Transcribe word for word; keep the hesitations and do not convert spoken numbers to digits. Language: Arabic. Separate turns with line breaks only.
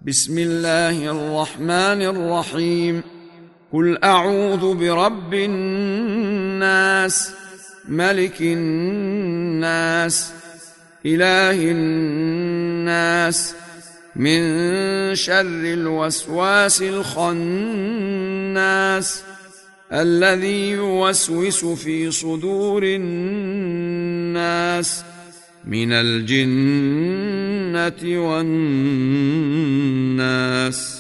بسم الله الرحمن الرحيم. قل أعوذ برب الناس، ملك الناس، إله الناس، من شر الوسواس الخناس الذي يوسوس في صدور الناس من الجنة والناس.